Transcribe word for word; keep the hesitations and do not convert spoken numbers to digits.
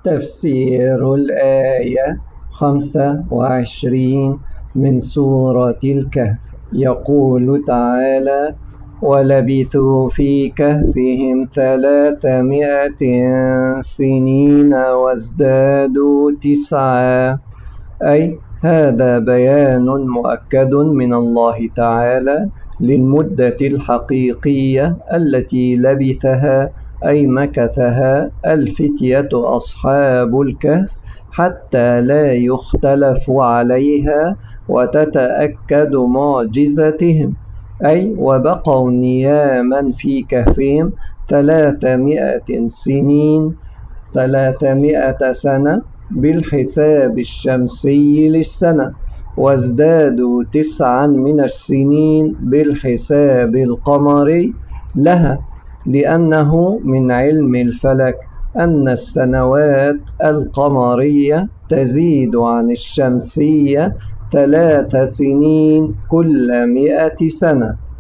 تفسير الآية خمسة وعشرين من سورة الكهف. يقول تعالى: ولبثوا في كهفهم ثلاثمائة سنين وازدادوا تسعا، أي هذا بيان مؤكد من الله تعالى للمدة الحقيقية التي لبثها أي مكثها الفتية أصحاب الكهف حتى لا يختلف عليها وتتأكد معجزتهم، أي وبقوا نياما في كهفهم ثلاثمائة سنين، ثلاثمائة سنة بالحساب الشمسي للسنة، وازدادوا تسعا من السنين بالحساب القمري لها، لأنه من علم الفلك أن السنوات القمرية تزيد عن الشمسية ثلاث سنين كل مئة سنة.